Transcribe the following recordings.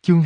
Chương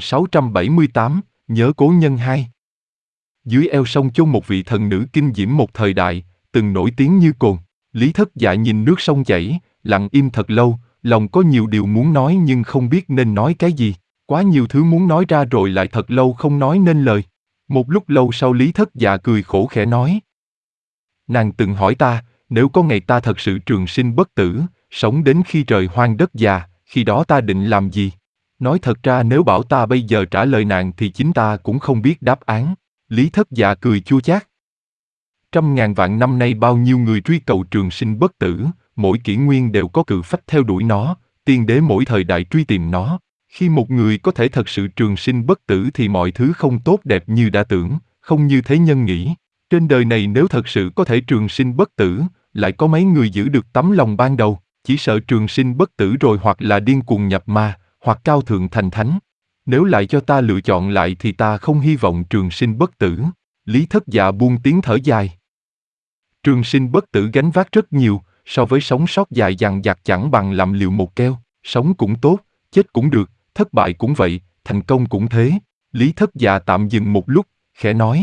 2678, Nhớ cố nhân 2. Dưới eo sông chôn một vị thần nữ kinh diễm một thời đại, từng nổi tiếng như cồn. Lý Thất Dạ nhìn nước sông chảy, lặng im thật lâu, lòng có nhiều điều muốn nói nhưng không biết nên nói cái gì. Quá nhiều thứ muốn nói ra rồi lại thật lâu không nói nên lời. Một lúc lâu sau Lý Thất Dạ cười khổ khẽ nói. Nàng từng hỏi ta, nếu có ngày ta thật sự trường sinh bất tử, sống đến khi trời hoang đất già, khi đó ta định làm gì? Nói thật ra nếu bảo ta bây giờ trả lời nàng thì chính ta cũng không biết đáp án. Lý Thất Dạ cười chua chát. Trăm ngàn vạn năm nay bao nhiêu người truy cầu trường sinh bất tử, mỗi kỷ nguyên đều có cự phách theo đuổi nó, tiên đế mỗi thời đại truy tìm nó. Khi một người có thể thật sự trường sinh bất tử thì mọi thứ không tốt đẹp như đã tưởng, không như thế nhân nghĩ. Trên đời này nếu thật sự có thể trường sinh bất tử, lại có mấy người giữ được tấm lòng ban đầu, chỉ sợ trường sinh bất tử rồi hoặc là điên cuồng nhập ma, hoặc cao thượng thành thánh. Nếu lại cho ta lựa chọn lại thì ta không hy vọng trường sinh bất tử. Lý Thất Dạ buông tiếng thở dài. Trường sinh bất tử gánh vác rất nhiều, so với sống sót dài dằng dặc chẳng bằng làm liều một keo, sống cũng tốt, chết cũng được, thất bại cũng vậy, thành công cũng thế. Lý Thất Dạ tạm dừng một lúc, khẽ nói.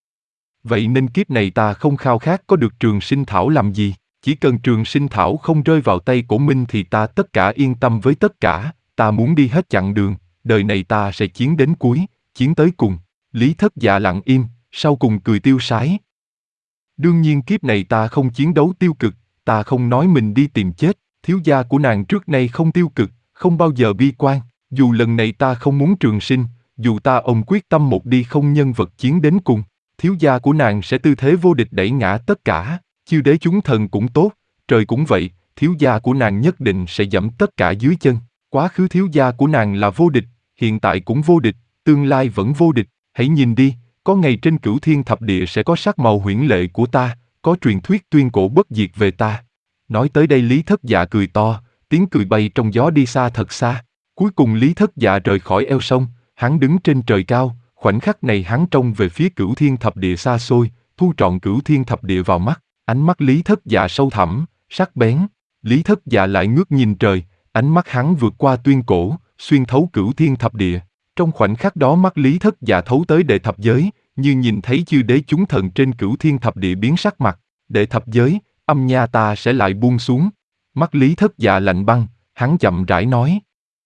Vậy nên kiếp này ta không khao khát có được trường sinh thảo làm gì, chỉ cần trường sinh thảo không rơi vào tay Cổ Minh thì ta tất cả yên tâm với tất cả, ta muốn đi hết chặng đường, đời này ta sẽ chiến đến cuối, chiến tới cùng. Lý Thất Dạ lặng im, sau cùng cười tiêu sái. Đương nhiên kiếp này ta không chiến đấu tiêu cực, ta không nói mình đi tìm chết, thiếu gia của nàng trước nay không tiêu cực, không bao giờ bi quan, dù lần này ta không muốn trường sinh, dù ta ông quyết tâm một đi không nhân vật chiến đến cùng, thiếu gia của nàng sẽ tư thế vô địch đẩy ngã tất cả, chư đế chúng thần cũng tốt, trời cũng vậy, thiếu gia của nàng nhất định sẽ dẫm tất cả dưới chân, quá khứ thiếu gia của nàng là vô địch, hiện tại cũng vô địch, tương lai vẫn vô địch, hãy nhìn đi. Có ngày trên cửu thiên thập địa sẽ có sắc màu huyễn lệ của ta, có truyền thuyết tuyên cổ bất diệt về ta. Nói tới đây Lý Thất Dạ cười to, tiếng cười bay trong gió đi xa thật xa. Cuối cùng Lý Thất Dạ rời khỏi eo sông, hắn đứng trên trời cao, khoảnh khắc này hắn trông về phía cửu thiên thập địa xa xôi, thu trọn cửu thiên thập địa vào mắt. Ánh mắt Lý Thất Dạ sâu thẳm, sắc bén. Lý Thất Dạ lại ngước nhìn trời, ánh mắt hắn vượt qua tuyên cổ, xuyên thấu cửu thiên thập địa. Trong khoảnh khắc đó mắt Lý Thất Dạ thấu tới đệ thập giới, như nhìn thấy chư đế chúng thần trên cửu thiên thập địa biến sắc mặt. Đệ thập giới, âm nha ta sẽ lại buông xuống. Mắt Lý Thất Dạ lạnh băng, hắn chậm rãi nói.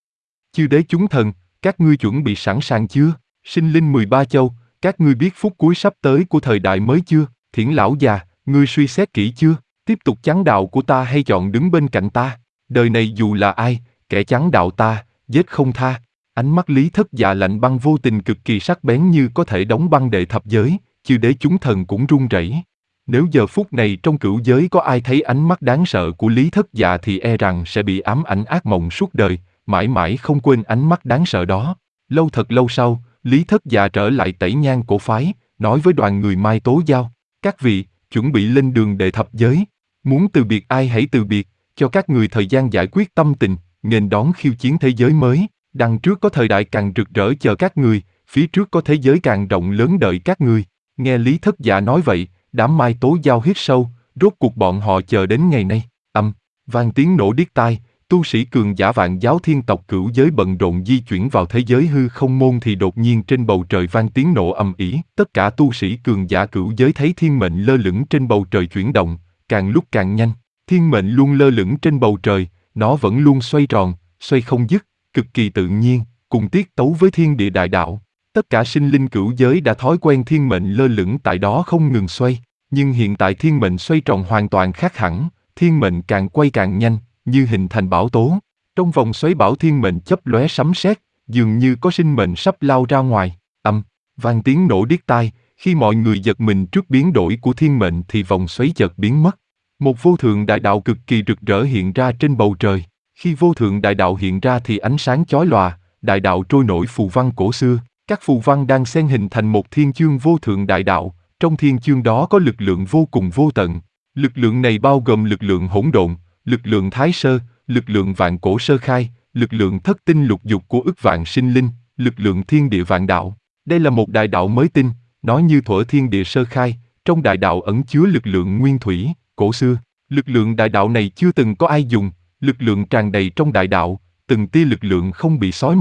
Chư đế chúng thần, các ngươi chuẩn bị sẵn sàng chưa? Sinh linh 13 châu, các ngươi biết phút cuối sắp tới của thời đại mới chưa? Thiển lão già, ngươi suy xét kỹ chưa? Tiếp tục chắn đạo của ta hay chọn đứng bên cạnh ta? Đời này dù là ai, kẻ chắn đạo ta, giết không tha. Ánh mắt Lý Thất Dạ lạnh băng vô tình cực kỳ sắc bén như có thể đóng băng đệ thập giới, chư đế chúng thần cũng run rẩy. Nếu giờ phút này trong cửu giới có ai thấy ánh mắt đáng sợ của Lý Thất Dạ thì e rằng sẽ bị ám ảnh ác mộng suốt đời, mãi mãi không quên ánh mắt đáng sợ đó. Lâu thật lâu sau, Lý Thất Dạ trở lại Tẩy Nhang cổ phái, nói với đoàn người Mai Tố Giao, các vị, chuẩn bị lên đường đệ thập giới. Muốn từ biệt ai hãy từ biệt, cho các người thời gian giải quyết tâm tình, nghênh đón khiêu chiến thế giới mới. Đằng trước có thời đại càng rực rỡ chờ các người, phía trước có thế giới càng rộng lớn đợi các người. Nghe Lý Thất Dạ nói vậy, đám Mai Tố Giao hít sâu, rốt cuộc bọn họ chờ đến ngày nay. Vang tiếng nổ điếc tai, tu sĩ cường giả vạn giáo thiên tộc cửu giới bận rộn di chuyển vào thế giới hư không môn thì đột nhiên trên bầu trời vang tiếng nổ ầm ĩ. Tất cả tu sĩ cường giả cửu giới thấy thiên mệnh lơ lửng trên bầu trời chuyển động, càng lúc càng nhanh. Thiên mệnh luôn lơ lửng trên bầu trời, nó vẫn luôn xoay tròn, xoay không dứt, cực kỳ tự nhiên, cùng tiết tấu với thiên địa đại đạo. Tất cả sinh linh cửu giới đã thói quen thiên mệnh lơ lửng tại đó không ngừng xoay, nhưng hiện tại thiên mệnh xoay tròn hoàn toàn khác hẳn, thiên mệnh càng quay càng nhanh, như hình thành bão tố. Trong vòng xoáy bão thiên mệnh chớp lóe sấm sét, dường như có sinh mệnh sắp lao ra ngoài. Vang tiếng nổ điếc tai, khi mọi người giật mình trước biến đổi của thiên mệnh thì vòng xoáy chợt biến mất. Một vô thượng đại đạo cực kỳ rực rỡ hiện ra trên bầu trời. Khi vô thượng đại đạo hiện ra thì ánh sáng chói lòa, đại đạo trôi nổi phù văn cổ xưa, các phù văn đang xen hình thành một thiên chương vô thượng đại đạo, trong thiên chương đó có lực lượng vô cùng vô tận. Lực lượng này bao gồm lực lượng hỗn độn, lực lượng thái sơ, lực lượng vạn cổ sơ khai, lực lượng thất tinh lục dục của ức vạn sinh linh, lực lượng thiên địa vạn đạo. Đây là một đại đạo mới tinh, nó như thuở thiên địa sơ khai, trong đại đạo ẩn chứa lực lượng nguyên thủy, cổ xưa. Lực lượng đại đạo này chưa từng có ai dùng, lực lượng tràn đầy trong đại đạo, từng tia lực lượng không bị xói mòn.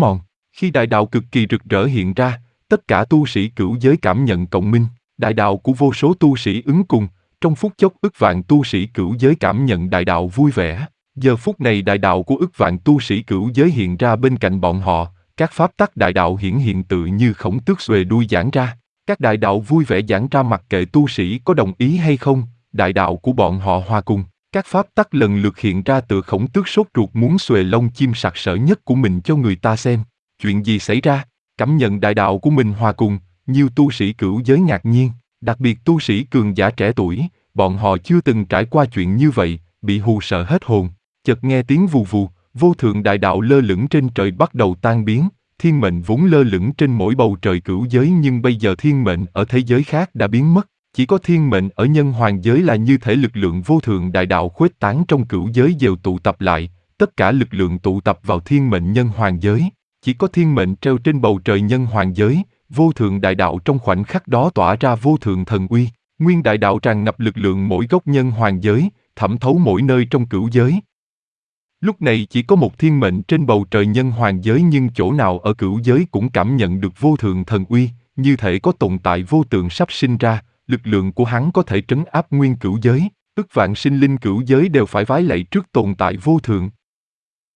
Khi đại đạo cực kỳ rực rỡ hiện ra, tất cả tu sĩ cửu giới cảm nhận cộng minh, đại đạo của vô số tu sĩ ứng cùng, trong phút chốc ức vạn tu sĩ cửu giới cảm nhận đại đạo vui vẻ. Giờ phút này đại đạo của ức vạn tu sĩ cửu giới hiện ra bên cạnh bọn họ, các pháp tắc đại đạo hiển hiện tự như khổng tước xuề đuôi giãn ra. Các đại đạo vui vẻ giãn ra mặc kệ tu sĩ có đồng ý hay không, đại đạo của bọn họ hòa cùng. Các pháp tắc lần lượt hiện ra từ khổng tước sốt ruột muốn xuề lông chim sặc sỡ nhất của mình cho người ta xem. Chuyện gì xảy ra? Cảm nhận đại đạo của mình hòa cùng, nhiều tu sĩ cửu giới ngạc nhiên, đặc biệt tu sĩ cường giả trẻ tuổi, bọn họ chưa từng trải qua chuyện như vậy, bị hù sợ hết hồn. Chợt nghe tiếng vù vù, vô thượng đại đạo lơ lửng trên trời bắt đầu tan biến, thiên mệnh vốn lơ lửng trên mỗi bầu trời cửu giới nhưng bây giờ thiên mệnh ở thế giới khác đã biến mất, chỉ có thiên mệnh ở nhân hoàng giới là như thể lực lượng vô thượng đại đạo khuếch tán trong cửu giới đều tụ tập lại, tất cả lực lượng tụ tập vào thiên mệnh nhân hoàng giới. Chỉ có thiên mệnh treo trên bầu trời nhân hoàng giới, vô thượng đại đạo trong khoảnh khắc đó tỏa ra vô thượng thần uy, nguyên đại đạo tràn ngập lực lượng mỗi góc nhân hoàng giới, thẩm thấu mỗi nơi trong cửu giới. Lúc này chỉ có một thiên mệnh trên bầu trời nhân hoàng giới nhưng chỗ nào ở cửu giới cũng cảm nhận được vô thượng thần uy, như thể có tồn tại vô tượng sắp sinh ra, lực lượng của hắn có thể trấn áp nguyên cửu giới, ức vạn sinh linh cửu giới đều phải vái lạy trước tồn tại vô thượng.